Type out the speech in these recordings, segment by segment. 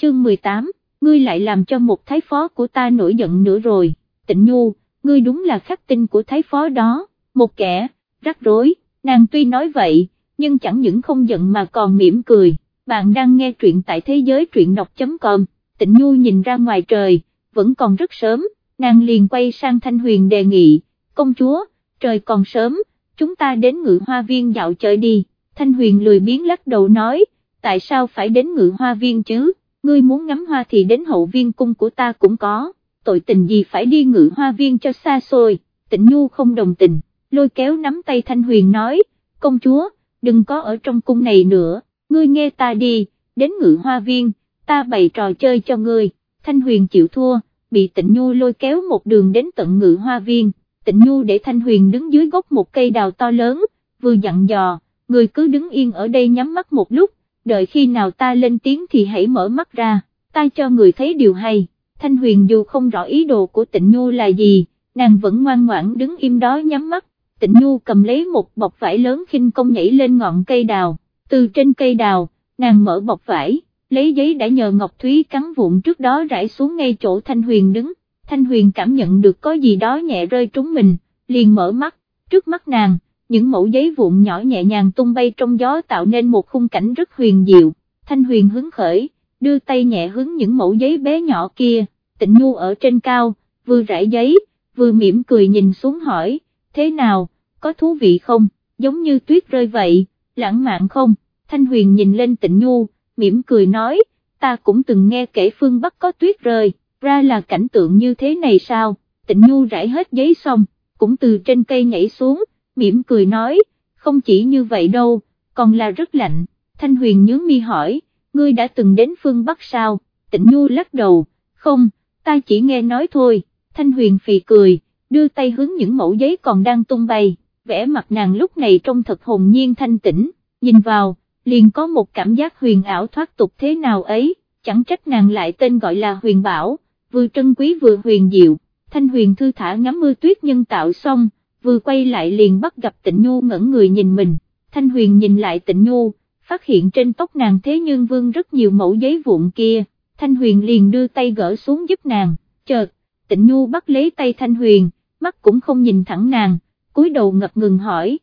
chương 18, ngươi lại làm cho một thái phó của ta nổi giận nữa rồi. Tịnh Nhu, ngươi đúng là khắc tinh của thái phó đó, một kẻ rắc rối. Nàng tuy nói vậy, nhưng chẳng những không giận mà còn mỉm cười. Bạn đang nghe truyện tại thế giới truyện đọc.com. Tịnh Nhu nhìn ra ngoài trời, vẫn còn rất sớm, nàng liền quay sang Thanh Huyền đề nghị, công chúa, trời còn sớm, chúng ta đến Ngự Hoa Viên dạo chơi đi. Thanh Huyền lười biếng lắc đầu nói, tại sao phải đến Ngự Hoa Viên chứ, ngươi muốn ngắm hoa thì đến Hậu Viên cung của ta cũng có, tội tình gì phải đi Ngự Hoa Viên cho xa xôi. Tịnh Nhu không đồng tình, lôi kéo nắm tay Thanh Huyền nói, công chúa, đừng có ở trong cung này nữa, ngươi nghe ta đi, đến Ngự Hoa Viên, ta bày trò chơi cho ngươi. Thanh Huyền chịu thua, bị Tịnh Nhu lôi kéo một đường đến tận Ngự Hoa Viên. Tịnh Nhu để Thanh Huyền đứng dưới gốc một cây đào to lớn, vừa dặn dò, người cứ đứng yên ở đây nhắm mắt một lúc, đợi khi nào ta lên tiếng thì hãy mở mắt ra, ta cho người thấy điều hay. Thanh Huyền dù không rõ ý đồ của Tịnh Nhu là gì, nàng vẫn ngoan ngoãn đứng im đó nhắm mắt. Tịnh Nhu cầm lấy một bọc vải lớn khinh công nhảy lên ngọn cây đào, từ trên cây đào, nàng mở bọc vải, lấy giấy đã nhờ Ngọc Thúy cắn vụn trước đó rải xuống ngay chỗ Thanh Huyền đứng. Thanh Huyền cảm nhận được có gì đó nhẹ rơi trúng mình, liền mở mắt, trước mắt nàng, những mẩu giấy vụn nhỏ nhẹ nhàng tung bay trong gió tạo nên một khung cảnh rất huyền diệu. Thanh Huyền hứng khởi, đưa tay nhẹ hứng những mẩu giấy bé nhỏ kia. Tịnh Nhu ở trên cao, vừa rải giấy, vừa mỉm cười nhìn xuống hỏi, thế nào, có thú vị không, giống như tuyết rơi vậy, lãng mạn không? Thanh Huyền nhìn lên Tịnh Nhu, mỉm cười nói, ta cũng từng nghe kể phương Bắc có tuyết rơi, ra là cảnh tượng như thế này sao? Tịnh Nhu rải hết giấy xong, cũng từ trên cây nhảy xuống, mỉm cười nói, không chỉ như vậy đâu, còn là rất lạnh. Thanh Huyền nhướng mi hỏi, ngươi đã từng đến phương Bắc sao? Tịnh Nhu lắc đầu, không, ta chỉ nghe nói thôi. Thanh Huyền phì cười, đưa tay hướng những mẩu giấy còn đang tung bay, vẻ mặt nàng lúc này trông thật hồn nhiên thanh tĩnh, nhìn vào, liền có một cảm giác huyền ảo thoát tục thế nào ấy, chẳng trách nàng lại tên gọi là Huyền Bảo, vừa trân quý vừa huyền diệu. Thanh Huyền thư thả ngắm mưa tuyết nhân tạo xong, vừa quay lại liền bắt gặp Tịnh Nhu ngẩn người nhìn mình. Thanh Huyền nhìn lại Tịnh Nhu, phát hiện trên tóc nàng thế nhưng vương rất nhiều mẩu giấy vụn kia. Thanh Huyền liền đưa tay gỡ xuống giúp nàng, chợt, Tịnh Nhu bắt lấy tay Thanh Huyền, mắt cũng không nhìn thẳng nàng, cúi đầu ngập ngừng hỏi,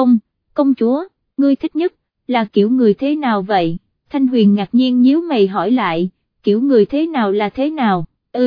công chúa, ngươi thích nhất, là kiểu người thế nào vậy? Thanh Huyền ngạc nhiên nhíu mày hỏi lại, kiểu người thế nào là thế nào?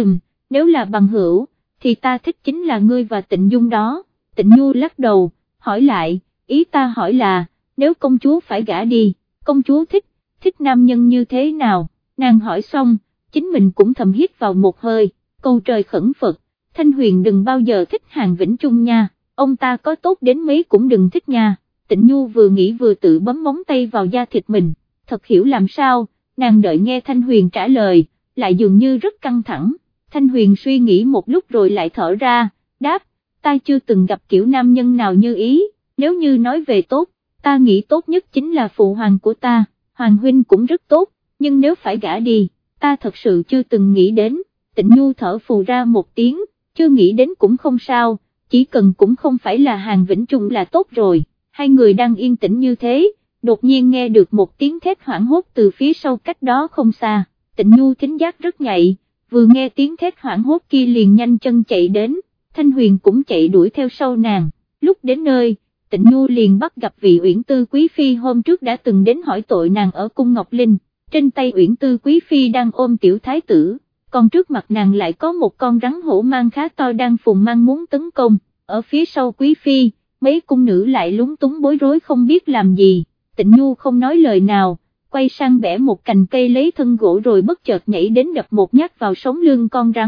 Nếu là bằng hữu, thì ta thích chính là ngươi và Tịnh Dung đó. Tịnh Nhu lắc đầu, hỏi lại, ý ta hỏi là, nếu công chúa phải gả đi, công chúa thích nam nhân như thế nào? Nàng hỏi xong, chính mình cũng thầm hít vào một hơi, cầu trời khẩn Phật, Thanh Huyền đừng bao giờ thích Hàn Vĩnh Trung nha, ông ta có tốt đến mấy cũng đừng thích nha. Tịnh Nhu vừa nghĩ vừa tự bấm móng tay vào da thịt mình, thật hiểu làm sao, nàng đợi nghe Thanh Huyền trả lời, lại dường như rất căng thẳng. Thanh Huyền suy nghĩ một lúc rồi lại thở ra, đáp, ta chưa từng gặp kiểu nam nhân nào như ý, nếu như nói về tốt, ta nghĩ tốt nhất chính là phụ hoàng của ta, Hoàng huynh cũng rất tốt, nhưng nếu phải gả đi, ta thật sự chưa từng nghĩ đến. Tịnh Nhu thở phù ra một tiếng, chưa nghĩ đến cũng không sao, chỉ cần cũng không phải là Hàn Vĩnh Trung là tốt rồi. Hai người đang yên tĩnh như thế, đột nhiên nghe được một tiếng thét hoảng hốt từ phía sau cách đó không xa. Tịnh Nhu thính giác rất nhạy, vừa nghe tiếng thét hoảng hốt kia liền nhanh chân chạy đến, Thanh Huyền cũng chạy đuổi theo sau nàng. Lúc đến nơi, Tịnh Nhu liền bắt gặp vị Uyển Tư Quý Phi hôm trước đã từng đến hỏi tội nàng ở cung Ngọc Linh, trên tay Uyển Tư Quý Phi đang ôm tiểu thái tử, còn trước mặt nàng lại có một con rắn hổ mang khá to đang phùng mang muốn tấn công, ở phía sau Quý Phi, mấy cung nữ lại lúng túng bối rối không biết làm gì. Tịnh Nhu không nói lời nào, quay sang bẻ một cành cây lấy thân gỗ rồi bất chợt nhảy đến đập một nhát vào sống lưng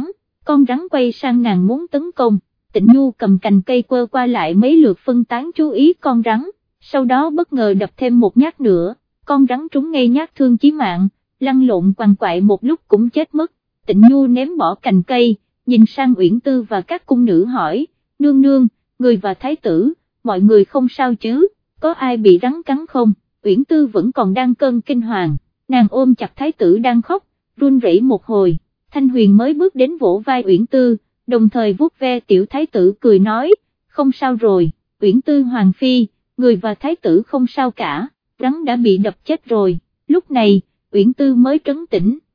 con rắn quay sang nàng muốn tấn công. Tịnh Nhu cầm cành cây quơ qua lại mấy lượt phân tán chú ý con rắn, sau đó bất ngờ đập thêm một nhát nữa, con rắn trúng ngay nhát thương chí mạng, lăn lộn quằn quại một lúc cũng chết mất. Tịnh Nhu ném bỏ cành cây, nhìn sang Uyển Tư và các cung nữ hỏi, nương nương, người và thái tử, mọi người không sao chứ, có ai bị rắn cắn không? Uyển Tư vẫn còn đang cơn kinh hoàng, nàng ôm chặt thái tử đang khóc, run rẩy một hồi. Thanh Huyền mới bước đến vỗ vai Uyển Tư, đồng thời vuốt ve tiểu thái tử cười nói, không sao rồi, Uyển Tư hoàng phi, người và thái tử không sao cả, rắn đã bị đập chết rồi. Lúc này, Uyển Tư mới trấn tĩnh,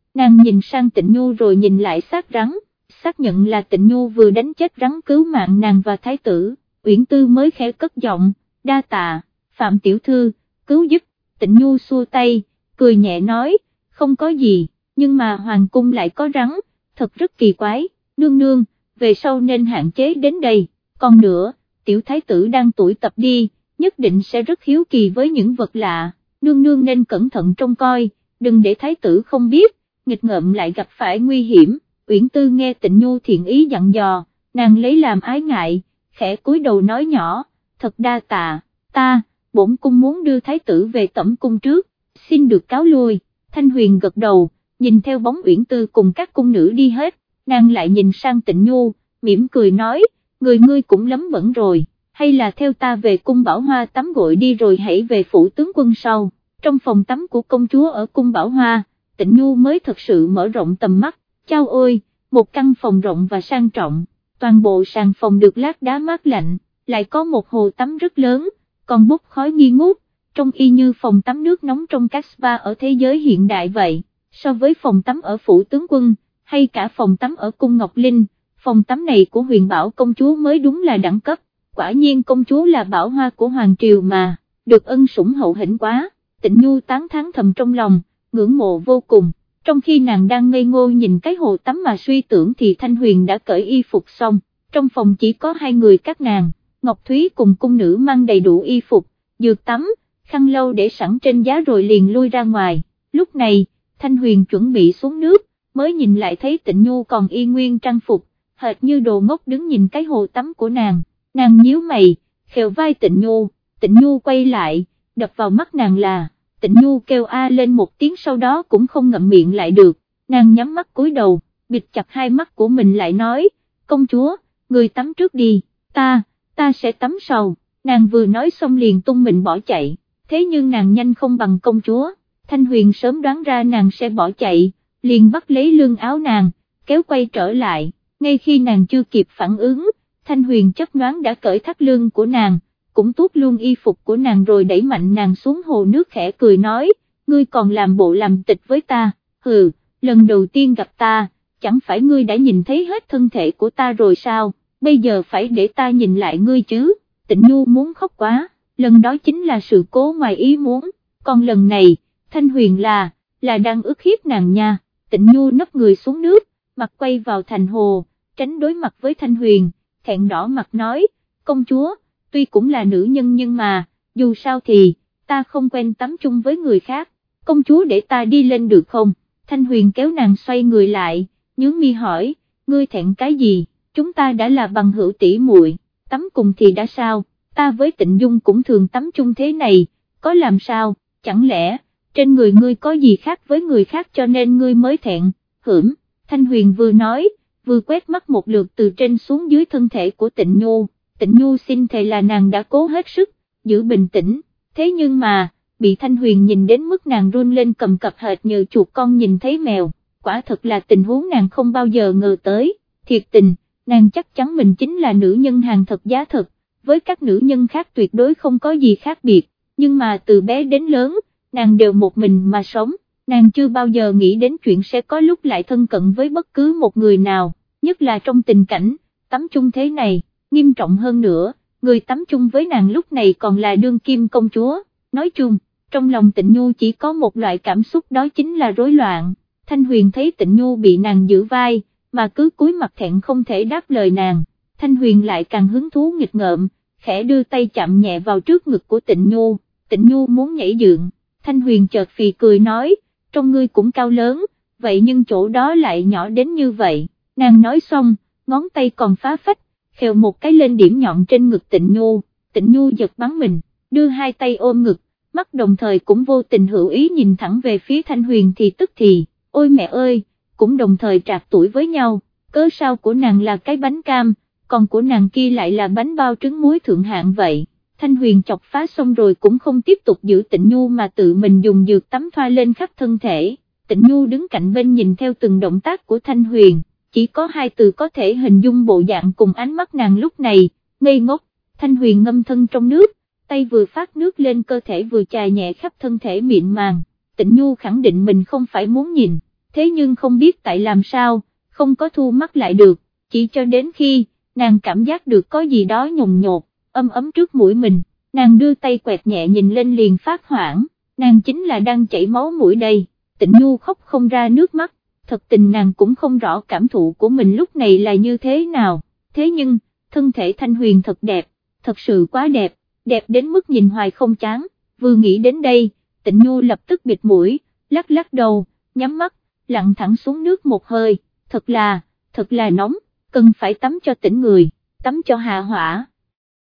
nàng nhìn sang Tịnh Nhu rồi nhìn lại xác rắn, xác nhận là Tịnh Nhu vừa đánh chết rắn cứu mạng nàng và thái tử, Uyển Tư mới khẽ cất giọng, đa tạ, Phạm tiểu thư, cứu giúp. Tịnh Nhu xua tay, cười nhẹ nói, không có gì, nhưng mà hoàng cung lại có rắn, thật rất kỳ quái, nương nương, về sau nên hạn chế đến đây, còn nữa, tiểu thái tử đang tuổi tập đi, nhất định sẽ rất hiếu kỳ với những vật lạ, nương nương nên cẩn thận trông coi, đừng để thái tử không biết, nghịch ngợm lại gặp phải nguy hiểm. Uyển Tư nghe Tịnh Nhu thiện ý dặn dò, nàng lấy làm ái ngại, khẽ cúi đầu nói nhỏ, thật đa tạ, bổn cung muốn đưa thái tử về tẩm cung trước, xin được cáo lui. Thanh Huyền gật đầu, nhìn theo bóng Uyển Tư cùng các cung nữ đi hết, nàng lại nhìn sang Tịnh Nhu, mỉm cười nói, người ngươi cũng lắm bẩn rồi, hay là theo ta về cung Bảo Hoa tắm gội đi rồi hãy về phủ tướng quân sau. Trong phòng tắm của công chúa ở cung Bảo Hoa, Tịnh Nhu mới thật sự mở rộng tầm mắt, chao ôi, một căn phòng rộng và sang trọng, toàn bộ sàn phòng được lát đá mát lạnh, lại có một hồ tắm rất lớn, còn bốc khói nghi ngút, trông y như phòng tắm nước nóng trong các spa ở thế giới hiện đại vậy. So với phòng tắm ở phủ tướng quân, hay cả phòng tắm ở cung Ngọc Linh, phòng tắm này của Huyền Bảo công chúa mới đúng là đẳng cấp, quả nhiên công chúa là bảo hoa của hoàng triều mà, được ân sủng hậu hĩnh quá. Tịnh Nhu tán thán thầm trong lòng, ngưỡng mộ vô cùng. Trong khi nàng đang ngây ngô nhìn cái hồ tắm mà suy tưởng thì Thanh Huyền đã cởi y phục xong, trong phòng chỉ có hai người các nàng, Ngọc Thúy cùng cung nữ mang đầy đủ y phục, dược tắm, khăn lâu để sẵn trên giá rồi liền lui ra ngoài. Lúc này, Thanh Huyền chuẩn bị xuống nước, mới nhìn lại thấy Tịnh Nhu còn y nguyên trang phục, hệt như đồ ngốc đứng nhìn cái hồ tắm của nàng nhíu mày, khều vai Tịnh Nhu quay lại, đập vào mắt nàng là, Tịnh Nhu kêu a lên một tiếng sau đó cũng không ngậm miệng lại được, nàng nhắm mắt cúi đầu, bịt chặt hai mắt của mình lại nói, công chúa, người tắm trước đi, ta sẽ tắm sau. Nàng vừa nói xong liền tung mình bỏ chạy, thế nhưng nàng nhanh không bằng công chúa, Thanh Huyền sớm đoán ra nàng sẽ bỏ chạy, liền bắt lấy lưng áo nàng, kéo quay trở lại, ngay khi nàng chưa kịp phản ứng, Thanh Huyền chấp nhoáng đã cởi thắt lưng của nàng, cũng tuốt luôn y phục của nàng rồi đẩy mạnh nàng xuống hồ nước khẽ cười nói, ngươi còn làm bộ làm tịch với ta, hừ, lần đầu tiên gặp ta, chẳng phải ngươi đã nhìn thấy hết thân thể của ta rồi sao, bây giờ phải để ta nhìn lại ngươi chứ. Tịnh Nhu muốn khóc quá, lần đó chính là sự cố ngoài ý muốn, còn lần này, Thanh Huyền là đang ức hiếp nàng nha. Tịnh Nhu nấp người xuống nước, mặt quay vào thành hồ, tránh đối mặt với Thanh Huyền, thẹn đỏ mặt nói, công chúa, tuy cũng là nữ nhân nhưng mà, dù sao thì, ta không quen tắm chung với người khác, công chúa để ta đi lên được không? Thanh Huyền kéo nàng xoay người lại, nhướng mi hỏi, ngươi thẹn cái gì, chúng ta đã là bằng hữu tỷ muội, tắm cùng thì đã sao, ta với Tịnh Dung cũng thường tắm chung thế này, có làm sao, chẳng lẽ, trên người ngươi có gì khác với người khác cho nên ngươi mới thẹn, hửm. Thanh Huyền vừa nói, vừa quét mắt một lượt từ trên xuống dưới thân thể của Tịnh Nhu xin thề là nàng đã cố hết sức, giữ bình tĩnh, thế nhưng mà, bị Thanh Huyền nhìn đến mức nàng run lên cầm cập hệt như chuột con nhìn thấy mèo, quả thật là tình huống nàng không bao giờ ngờ tới, thiệt tình, nàng chắc chắn mình chính là nữ nhân hàng thật giá thật, với các nữ nhân khác tuyệt đối không có gì khác biệt, nhưng mà từ bé đến lớn, nàng đều một mình mà sống, nàng chưa bao giờ nghĩ đến chuyện sẽ có lúc lại thân cận với bất cứ một người nào, nhất là trong tình cảnh, tắm chung thế này, nghiêm trọng hơn nữa, người tắm chung với nàng lúc này còn là đương kim công chúa, nói chung, trong lòng Tịnh Nhu chỉ có một loại cảm xúc đó chính là rối loạn. Thanh Huyền thấy Tịnh Nhu bị nàng giữ vai, mà cứ cúi mặt thẹn không thể đáp lời nàng, Thanh Huyền lại càng hứng thú nghịch ngợm, khẽ đưa tay chạm nhẹ vào trước ngực của Tịnh Nhu muốn nhảy dựng, Thanh Huyền chợt phì cười nói, trong ngươi cũng cao lớn, vậy nhưng chỗ đó lại nhỏ đến như vậy, nàng nói xong, ngón tay còn phá phách, khều một cái lên điểm nhọn trên ngực Tịnh Nhu giật bắn mình, đưa hai tay ôm ngực, mắt đồng thời cũng vô tình hữu ý nhìn thẳng về phía Thanh Huyền thì tức thì, ôi mẹ ơi, cũng đồng thời trạc tuổi với nhau, cớ sao của nàng là cái bánh cam, còn của nàng kia lại là bánh bao trứng muối thượng hạng vậy. Thanh Huyền chọc phá xong rồi cũng không tiếp tục giữ Tịnh Nhu mà tự mình dùng dược tắm thoa lên khắp thân thể, Tịnh Nhu đứng cạnh bên nhìn theo từng động tác của Thanh Huyền, chỉ có hai từ có thể hình dung bộ dạng cùng ánh mắt nàng lúc này, ngây ngốc. Thanh Huyền ngâm thân trong nước, tay vừa phát nước lên cơ thể vừa chà nhẹ khắp thân thể mịn màng, Tịnh Nhu khẳng định mình không phải muốn nhìn, thế nhưng không biết tại làm sao, không có thu mắt lại được, chỉ cho đến khi, nàng cảm giác được có gì đó nhồn nhột, ấm trước mũi mình, nàng đưa tay quẹt nhẹ nhìn lên liền phát hoảng, nàng chính là đang chảy máu mũi đây. Tịnh Nhu khóc không ra nước mắt, thật tình nàng cũng không rõ cảm thụ của mình lúc này là như thế nào, thế nhưng, thân thể Thanh Huyền thật đẹp, thật sự quá đẹp, đẹp đến mức nhìn hoài không chán, vừa nghĩ đến đây, Tịnh Nhu lập tức bịt mũi, lắc lắc đầu, nhắm mắt, lặn thẳng xuống nước một hơi, thật là nóng, cần phải tắm cho tỉnh người, tắm cho hạ hỏa.